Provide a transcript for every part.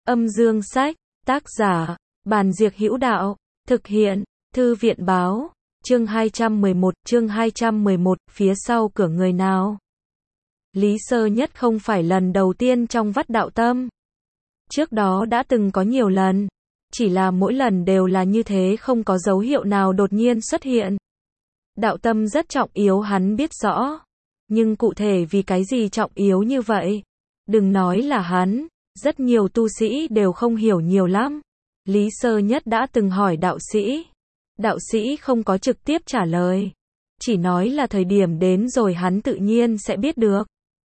Âm dương sách, tác giả, Bàn Diệc Hữu Đạo, thực hiện, Thư viện báo, chương 211, phía sau cửa người nào. Lý Sơ Nhất không phải lần đầu tiên trong vắt đạo tâm. Trước đó đã từng có nhiều lần, chỉ là mỗi lần đều là như thế, không có dấu hiệu nào đột nhiên xuất hiện. Đạo tâm rất trọng yếu, hắn biết rõ. Nhưng cụ thể vì cái gì trọng yếu như vậy? Đừng nói là hắn, rất nhiều tu sĩ đều không hiểu nhiều lắm. Lý Sơ Nhất đã từng hỏi đạo sĩ. Đạo sĩ không có trực tiếp trả lời. Chỉ nói là thời điểm đến rồi hắn tự nhiên sẽ biết được.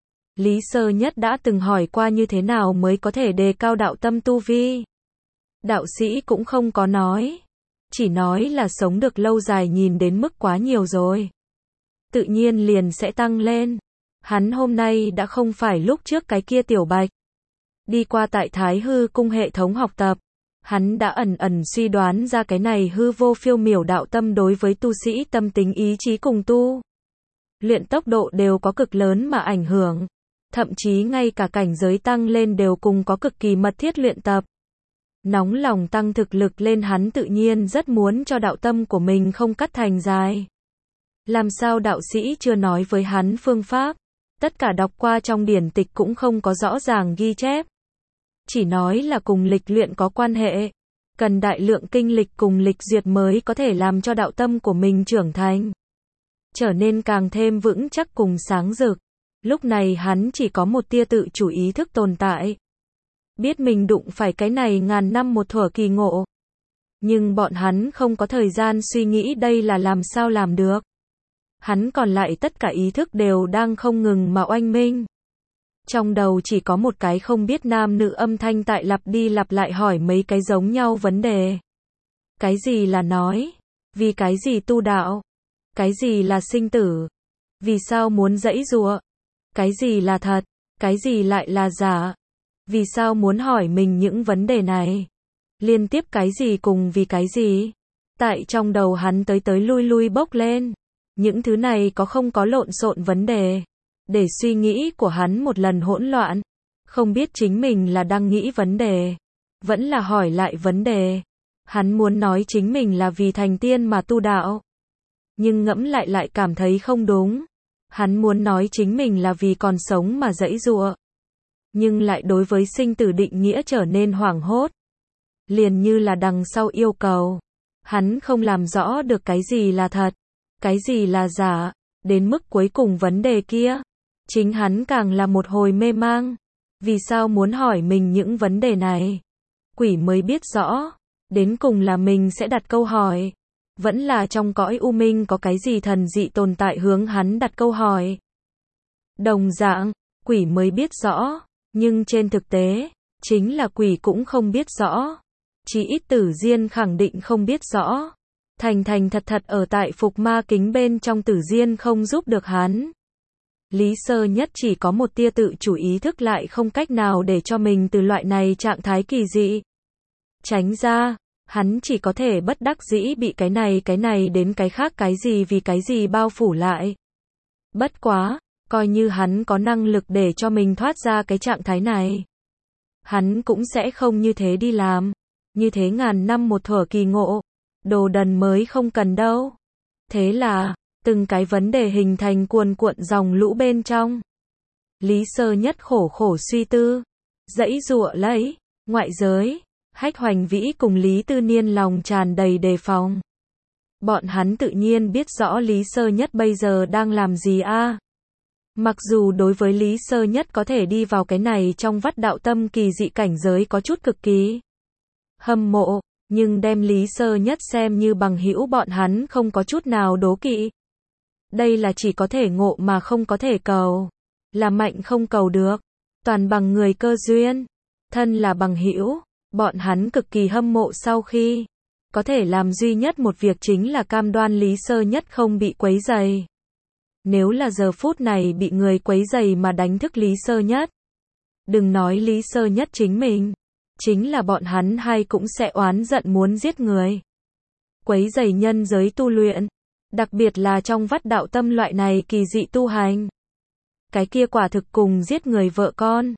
Lý Sơ Nhất đã từng hỏi qua như thế nào mới có thể đề cao đạo tâm tu vi. Đạo sĩ cũng không có nói. Chỉ nói là sống được lâu dài nhìn đến mức quá nhiều rồi. Tự nhiên liền sẽ tăng lên. Hắn hôm nay đã không phải lúc trước cái kia tiểu bạch. Đi qua tại Thái Hư cung hệ thống học tập. Hắn đã ẩn ẩn suy đoán ra cái này hư vô phiêu miểu đạo tâm đối với tu sĩ tâm tính ý chí cùng tu luyện tốc độ đều có cực lớn mà ảnh hưởng. Thậm chí ngay cả cảnh giới tăng lên đều cùng có cực kỳ mật thiết luyện tập. Nóng lòng tăng thực lực lên, hắn tự nhiên rất muốn cho đạo tâm của mình không cắt thành dài. Làm sao đạo sĩ chưa nói với hắn phương pháp? Tất cả đọc qua trong điển tịch cũng không có rõ ràng ghi chép. Chỉ nói là cùng lịch luyện có quan hệ. Cần đại lượng kinh lịch cùng lịch duyệt mới có thể làm cho đạo tâm của mình trưởng thành. Trở nên càng thêm vững chắc cùng sáng rực. Lúc này hắn chỉ có một tia tự chủ ý thức tồn tại. Biết mình đụng phải cái này ngàn năm một thuở kỳ ngộ. Nhưng bọn hắn không có thời gian suy nghĩ đây là làm sao làm được. Hắn còn lại tất cả ý thức đều đang không ngừng mà oanh minh. Trong đầu chỉ có một cái không biết nam nữ âm thanh tại lặp đi lặp lại hỏi mấy cái giống nhau vấn đề. Cái gì là nói? Vì cái gì tu đạo? Cái gì là sinh tử? Vì sao muốn giãy giụa? Cái gì là thật? Cái gì lại là giả? Vì sao muốn hỏi mình những vấn đề này? Liên tiếp cái gì cùng vì cái gì? Tại trong đầu hắn tới lui lui bốc lên. Những thứ này có không có lộn xộn vấn đề. Để suy nghĩ của hắn một lần hỗn loạn. Không biết chính mình là đang nghĩ vấn đề. Vẫn là hỏi lại vấn đề. Hắn muốn nói chính mình là vì thành tiên mà tu đạo. Nhưng ngẫm lại cảm thấy không đúng. Hắn muốn nói chính mình là vì còn sống mà giãy giụa. Nhưng lại đối với sinh tử định nghĩa trở nên hoảng hốt. Liền như là đằng sau yêu cầu. Hắn không làm rõ được cái gì là thật. Cái gì là giả. Đến mức cuối cùng vấn đề kia. Chính hắn càng là một hồi mê mang. Vì sao muốn hỏi mình những vấn đề này? Quỷ mới biết rõ. Đến cùng là mình sẽ đặt câu hỏi. Vẫn là trong cõi u minh có cái gì thần dị tồn tại hướng hắn đặt câu hỏi. Đồng dạng, quỷ mới biết rõ. Nhưng trên thực tế, chính là quỷ cũng không biết rõ. Chỉ ít Tử Diên khẳng định không biết rõ. Thành thật ở tại phục ma kính bên trong, Tử Diên không giúp được hắn. Lý Sơ Nhất chỉ có một tia tự chủ ý thức, lại không cách nào để cho mình từ loại này trạng thái kỳ dị tránh ra. Hắn chỉ có thể bất đắc dĩ bị cái này đến cái khác cái gì vì cái gì bao phủ lại. Bất quá, coi như hắn có năng lực để cho mình thoát ra cái trạng thái này. Hắn cũng sẽ không như thế đi làm. Như thế ngàn năm một thuở kỳ ngộ. Đồ đần mới không cần đâu. Thế là, từng cái vấn đề hình thành cuồn cuộn dòng lũ bên trong. Lý Sơ Nhất khổ suy tư. Giãy giụa lấy, ngoại giới. Hách Hoành Vĩ cùng Lý Tư Niên lòng tràn đầy đề phòng. Bọn hắn tự nhiên biết rõ Lý Sơ Nhất bây giờ đang làm gì a. Mặc dù đối với Lý Sơ Nhất có thể đi vào cái này trong vắt đạo tâm kỳ dị cảnh giới có chút cực kỳ hâm mộ, nhưng đem Lý Sơ Nhất xem như bằng hữu bọn hắn không có chút nào đố kỵ. Đây là chỉ có thể ngộ mà không có thể cầu. Là mạnh không cầu được. Toàn bằng người cơ duyên. Thân là bằng hữu. Bọn hắn cực kỳ hâm mộ sau khi có thể làm duy nhất một việc chính là cam đoan Lý Sơ Nhất không bị quấy rầy. Nếu là giờ phút này bị người quấy rầy mà đánh thức Lý Sơ Nhất. Đừng nói Lý Sơ Nhất chính mình. Chính là bọn hắn hay cũng sẽ oán giận muốn giết người. Quấy rầy nhân giới tu luyện. Đặc biệt là trong vắt đạo tâm loại này kỳ dị tu hành. Cái kia quả thực cùng giết người vợ con.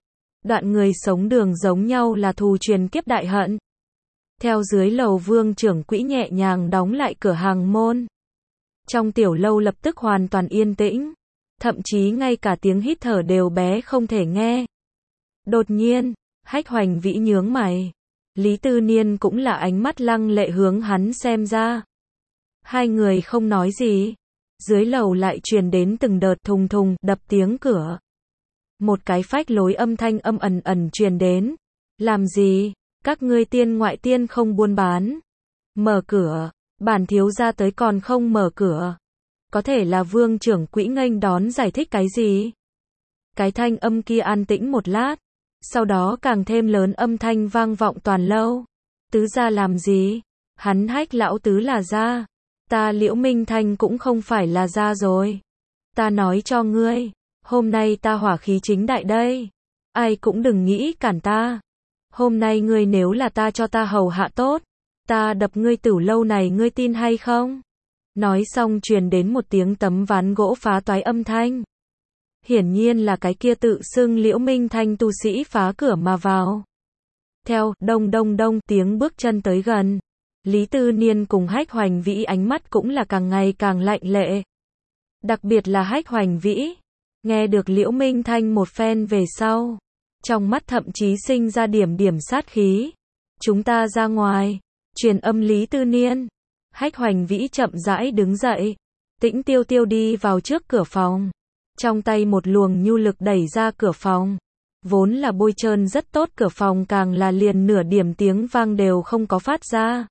Đoạn người sống đường giống nhau là thù truyền kiếp đại hận. Theo dưới lầu Vương trưởng quỹ nhẹ nhàng đóng lại cửa hàng môn. Trong tiểu lâu lập tức hoàn toàn yên tĩnh. Thậm chí ngay cả tiếng hít thở đều bé không thể nghe. Đột nhiên, Hách Hoành Vĩ nhướng mày. Lý Tư Niên cũng là ánh mắt lăng lệ hướng hắn xem ra. Hai người không nói gì. Dưới lầu lại truyền đến từng đợt thùng thùng đập tiếng cửa. Một cái phách lối âm thanh âm ẩn ẩn truyền đến. Làm gì? Các ngươi tiên ngoại tiên không buôn bán. Mở cửa, bản thiếu gia tới còn không mở cửa. Có thể là Vương trưởng quỹ nghênh đón giải thích cái gì? Cái thanh âm kia an tĩnh một lát. Sau đó càng thêm lớn âm thanh vang vọng toàn lâu. Tứ gia làm gì? Hắn Hách lão tứ là gia. Ta Liễu Minh Thanh cũng không phải là gia rồi. Ta nói cho ngươi, hôm nay ta hỏa khí chính đại đây. Ai cũng đừng nghĩ cản ta. Hôm nay ngươi nếu là ta cho ta hầu hạ tốt, ta đập ngươi Tửu lâu này ngươi tin hay không? Nói xong truyền đến một tiếng tấm ván gỗ phá toái âm thanh. Hiển nhiên là cái kia tự xưng Liễu Minh Thanh tu sĩ phá cửa mà vào. Theo, đông đông đông tiếng bước chân tới gần. Lý Tư Niên cùng Hách Hoành Vĩ ánh mắt cũng là càng ngày càng lạnh lệ. Đặc biệt là Hách Hoành Vĩ. Nghe được Liễu Minh Thanh một phen về sau. Trong mắt thậm chí sinh ra điểm điểm sát khí. Chúng ta ra ngoài. Truyền âm Lý Tư Niên. Hách Hoành Vĩ chậm rãi đứng dậy. Tĩnh tiêu tiêu đi vào trước cửa phòng. Trong tay một luồng nhu lực đẩy ra cửa phòng. Vốn là bôi trơn rất tốt cửa phòng càng là liền nửa điểm tiếng vang đều không có phát ra.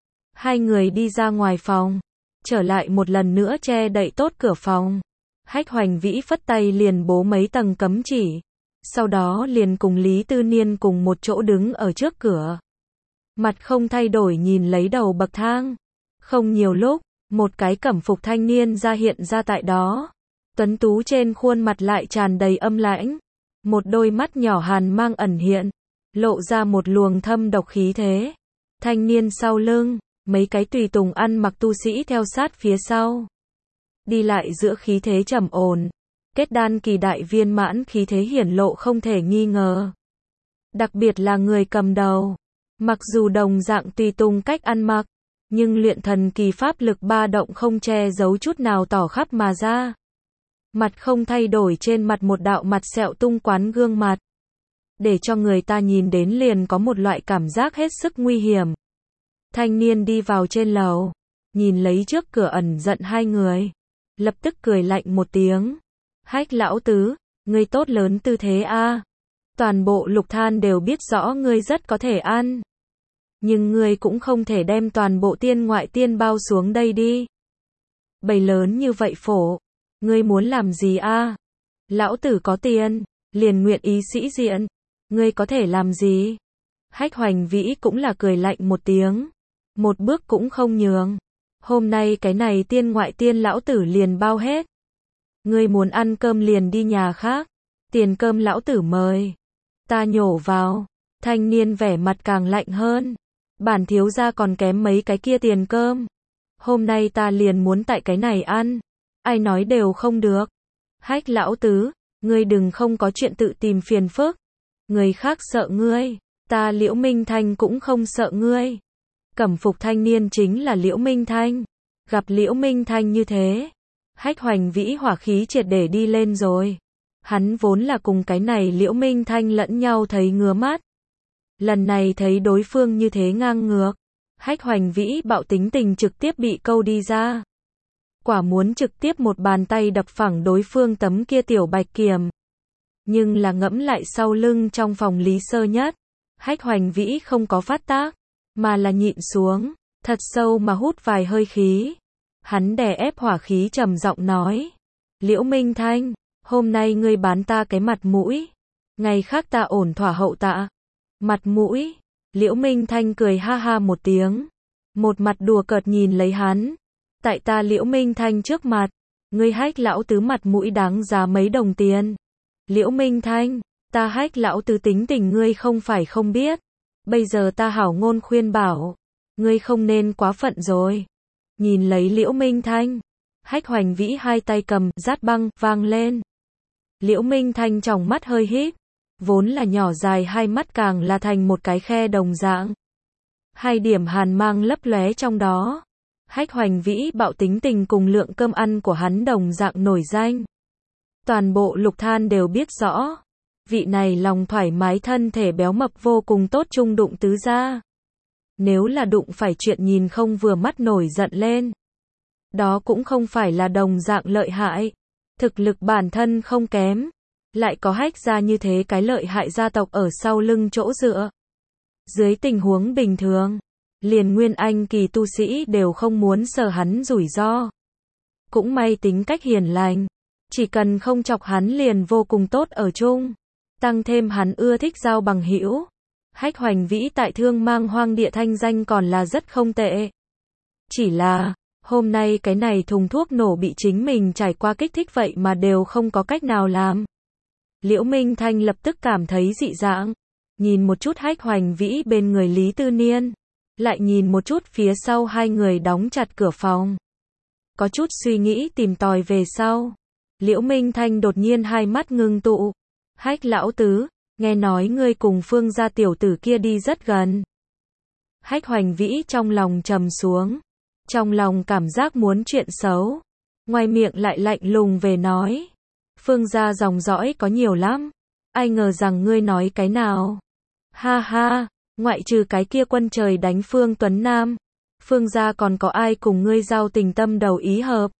Hai người đi ra ngoài phòng. Trở lại một lần nữa che đậy tốt cửa phòng. Hách Hoành Vĩ phất tay liền bố mấy tầng cấm chỉ. Sau đó liền cùng Lý Tư Niên cùng một chỗ đứng ở trước cửa. Mặt không thay đổi nhìn lấy đầu bậc thang. Không nhiều lúc, một cái cẩm phục thanh niên hiện ra tại đó. Tuấn tú trên khuôn mặt lại tràn đầy âm lãnh. Một đôi mắt nhỏ hàn mang ẩn hiện. Lộ ra một luồng thâm độc khí thế. Thanh niên sau lưng, mấy cái tùy tùng ăn mặc tu sĩ theo sát phía sau. Đi lại giữa khí thế trầm ổn. Kết đan kỳ đại viên mãn khí thế hiển lộ không thể nghi ngờ. Đặc biệt là người cầm đầu. Mặc dù đồng dạng tùy tùng cách ăn mặc, nhưng luyện thần kỳ pháp lực ba động không che giấu chút nào tỏ khắp mà ra. Mặt không thay đổi trên mặt một đạo mặt sẹo tung quán gương mặt. Để cho người ta nhìn đến liền có một loại cảm giác hết sức nguy hiểm. Thanh niên đi vào trên lầu. Nhìn lấy trước cửa ẩn giận hai người. Lập tức cười lạnh một tiếng. Hách lão tứ, ngươi tốt lớn tư thế a. Toàn bộ Lục Than đều biết rõ ngươi rất có thể ăn. Nhưng ngươi cũng không thể đem toàn bộ tiên ngoại tiên bao xuống đây đi. Bầy lớn như vậy phổ. Ngươi muốn làm gì a? Lão tử có tiền, liền nguyện ý sĩ diện. Ngươi có thể làm gì? Hách Hoành Vĩ cũng là cười lạnh một tiếng. Một bước cũng không nhường. Hôm nay cái này tiên ngoại tiên lão tử liền bao hết. Ngươi muốn ăn cơm liền đi nhà khác. Tiền cơm lão tử mời. Ta nhổ vào. Thanh niên vẻ mặt càng lạnh hơn. Bản thiếu gia còn kém mấy cái kia tiền cơm. Hôm nay ta liền muốn tại cái này ăn. Ai nói đều không được. Hách lão tứ, ngươi đừng không có chuyện tự tìm phiền phức. Người khác sợ ngươi, ta Liễu Minh Thanh cũng không sợ ngươi. Cẩm phục thanh niên chính là Liễu Minh Thanh. Gặp Liễu Minh Thanh như thế, Hách Hoành Vĩ hỏa khí triệt để đi lên rồi. Hắn vốn là cùng cái này Liễu Minh Thanh lẫn nhau thấy ngứa mắt. Lần này thấy đối phương như thế ngang ngược, Hách Hoành Vĩ bạo tính tình trực tiếp bị câu đi ra. Quả muốn trực tiếp một bàn tay đập phẳng đối phương tấm kia tiểu bạch kiềm. Nhưng là ngẫm lại sau lưng trong phòng Lý Sơ Nhất, Hách Hoành Vĩ không có phát tác, mà là nhịn xuống, thật sâu mà hút vài hơi khí. Hắn đè ép hỏa khí trầm giọng nói. Liễu Minh Thanh, hôm nay ngươi bán ta cái mặt mũi. Ngày khác ta ổn thỏa hậu tạ. Mặt mũi. Liễu Minh Thanh cười ha ha một tiếng. Một mặt đùa cợt nhìn lấy hắn. Tại ta Liễu Minh Thanh trước mặt. Ngươi Hách lão tứ mặt mũi đáng giá mấy đồng tiền. Liễu Minh Thanh, ta Hách lão tứ tính tình ngươi không phải không biết. Bây giờ ta hảo ngôn khuyên bảo. Ngươi không nên quá phận rồi. Nhìn lấy Liễu Minh Thanh. Hách Hoành Vĩ hai tay cầm, rát băng, vang lên. Liễu Minh Thanh trong mắt hơi híp. vốn là nhỏ dài hai mắt càng là thành một cái khe đồng dạng. Hai điểm hàn mang lấp lóe trong đó. Hách Hoành Vĩ bạo tính tình cùng lượng cơm ăn của hắn đồng dạng nổi danh. Toàn bộ Lục Than đều biết rõ. Vị này lòng thoải mái thân thể béo mập vô cùng tốt chung đụng tứ gia. Nếu là đụng phải chuyện nhìn không vừa mắt nổi giận lên. Đó cũng không phải là đồng dạng lợi hại. Thực lực bản thân không kém. Lại có Hách gia như thế cái lợi hại gia tộc ở sau lưng chỗ dựa. Dưới tình huống bình thường, liền Nguyên Anh kỳ tu sĩ đều không muốn sờ hắn rủi ro. Cũng may tính cách hiền lành. Chỉ cần không chọc hắn liền vô cùng tốt ở chung. Tăng thêm hắn ưa thích giao bằng hữu. Hách Hoành Vĩ tại Thương Mang Hoang địa thanh danh còn là rất không tệ. Chỉ là, hôm nay cái này thùng thuốc nổ bị chính mình trải qua kích thích vậy mà đều không có cách nào làm. Liễu Minh Thanh lập tức cảm thấy dị dạng. Nhìn một chút Hách Hoành Vĩ bên người Lý Tư Niên. Lại nhìn một chút phía sau hai người đóng chặt cửa phòng. Có chút suy nghĩ tìm tòi về sau. Liễu Minh Thanh đột nhiên hai mắt ngưng tụ. Hách lão tứ, nghe nói ngươi cùng Phương gia tiểu tử kia đi rất gần. Hách Hoành Vĩ trong lòng trầm xuống. Trong lòng cảm giác muốn chuyện xấu. Ngoài miệng lại lạnh lùng về nói. Phương gia dòng dõi có nhiều lắm. Ai ngờ rằng ngươi nói cái nào. Ha ha, ngoại trừ cái kia quân trời đánh Phương Tuấn Nam. Phương gia còn có ai cùng ngươi giao tình tâm đầu ý hợp.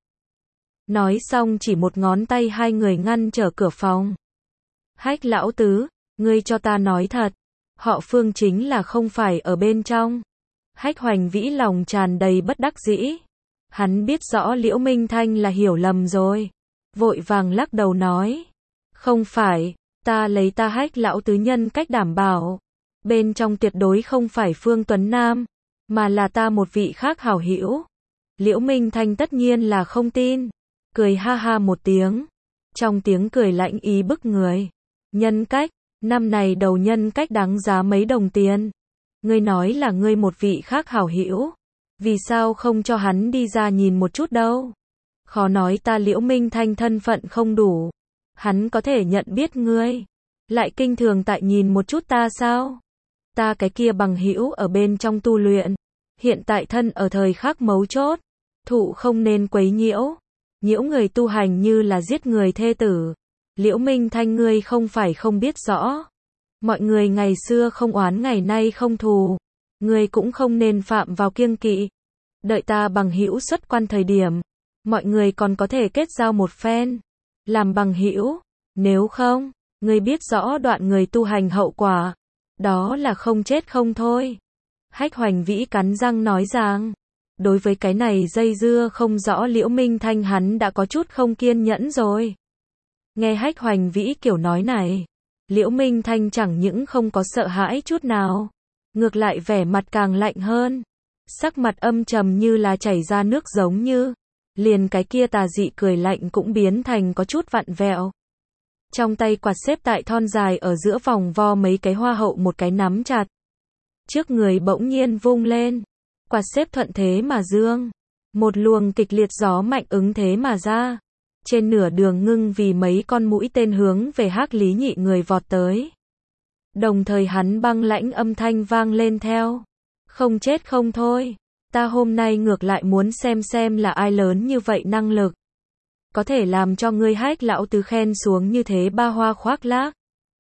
Nói xong chỉ một ngón tay hai người ngăn trở cửa phòng. Hách lão tứ, ngươi cho ta nói thật. Họ Phương chính là không phải ở bên trong. Hách Hoành Vĩ lòng tràn đầy bất đắc dĩ. Hắn biết rõ Liễu Minh Thanh là hiểu lầm rồi. Vội vàng lắc đầu nói. Không phải, ta lấy ta Hách lão tứ nhân cách đảm bảo. Bên trong tuyệt đối không phải Phương Tuấn Nam, mà là ta một vị khác hảo hữu. Liễu Minh Thanh tất nhiên là không tin. Cười ha ha một tiếng. Trong tiếng cười lạnh ý bức người. Nhân cách, năm này đầu nhân cách đáng giá mấy đồng tiền. Ngươi nói là ngươi một vị khác hảo hữu. Vì sao không cho hắn đi ra nhìn một chút đâu? Khó nói ta Liễu Minh Thanh thân phận không đủ. Hắn có thể nhận biết ngươi. Lại kinh thường tại nhìn một chút ta sao? Ta cái kia bằng hữu ở bên trong tu luyện. Hiện tại thân ở thời khắc mấu chốt. Thụ không nên quấy nhiễu. Nhiễu người tu hành như là giết người thê tử. Liễu Minh Thanh ngươi không phải không biết rõ. Mọi người ngày xưa không oán ngày nay không thù. Ngươi cũng không nên phạm vào kiêng kỵ. Đợi ta bằng hữu xuất quan thời điểm. Mọi người còn có thể kết giao một phen. Làm bằng hữu. Nếu không, ngươi biết rõ đoạn người tu hành hậu quả. Đó là không chết không thôi. Hách Hoành Vĩ cắn răng nói rằng. Đối với cái này dây dưa không rõ Liễu Minh Thanh hắn đã có chút không kiên nhẫn rồi. Nghe Hách Hoành Vĩ kiểu nói này. Liễu Minh Thanh chẳng những không có sợ hãi chút nào. Ngược lại vẻ mặt càng lạnh hơn. Sắc mặt âm trầm như là chảy ra nước giống như. Liền cái kia tà dị cười lạnh cũng biến thành có chút vặn vẹo. Trong tay quạt xếp tại thon dài ở giữa vòng vo mấy cái hoa hậu một cái nắm chặt. Trước người bỗng nhiên vung lên. Quạt xếp thuận thế mà dương. Một luồng kịch liệt gió mạnh ứng thế mà ra. Trên nửa đường ngưng vì mấy con mũi tên hướng về Hắc Lý Nhị người vọt tới. Đồng thời hắn băng lãnh âm thanh vang lên theo. Không chết không thôi. Ta hôm nay ngược lại muốn xem là ai lớn như vậy năng lực. Có thể làm cho ngươi Hách lão tứ khen xuống như thế ba hoa khoác lác.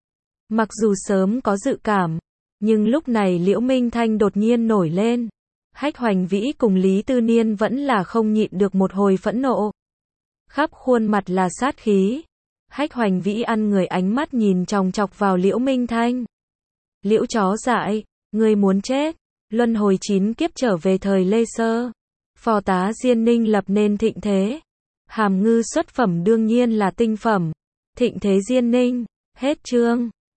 Mặc dù sớm có dự cảm. Nhưng lúc này Liễu Minh Thanh đột nhiên nổi lên. Hách Hoành Vĩ cùng Lý Tư Niên vẫn là không nhịn được một hồi phẫn nộ. Khắp khuôn mặt là sát khí. Hách Hoành Vĩ ăn người ánh mắt nhìn chòng chọc vào Liễu Minh Thanh. Liễu chó dại, ngươi muốn chết. Luân hồi 9 kiếp trở về thời Lê Sơ. Phò tá Diên Ninh lập nên thịnh thế. Hàm ngư xuất phẩm đương nhiên là tinh phẩm. Thịnh thế Diên Ninh. Hết chương.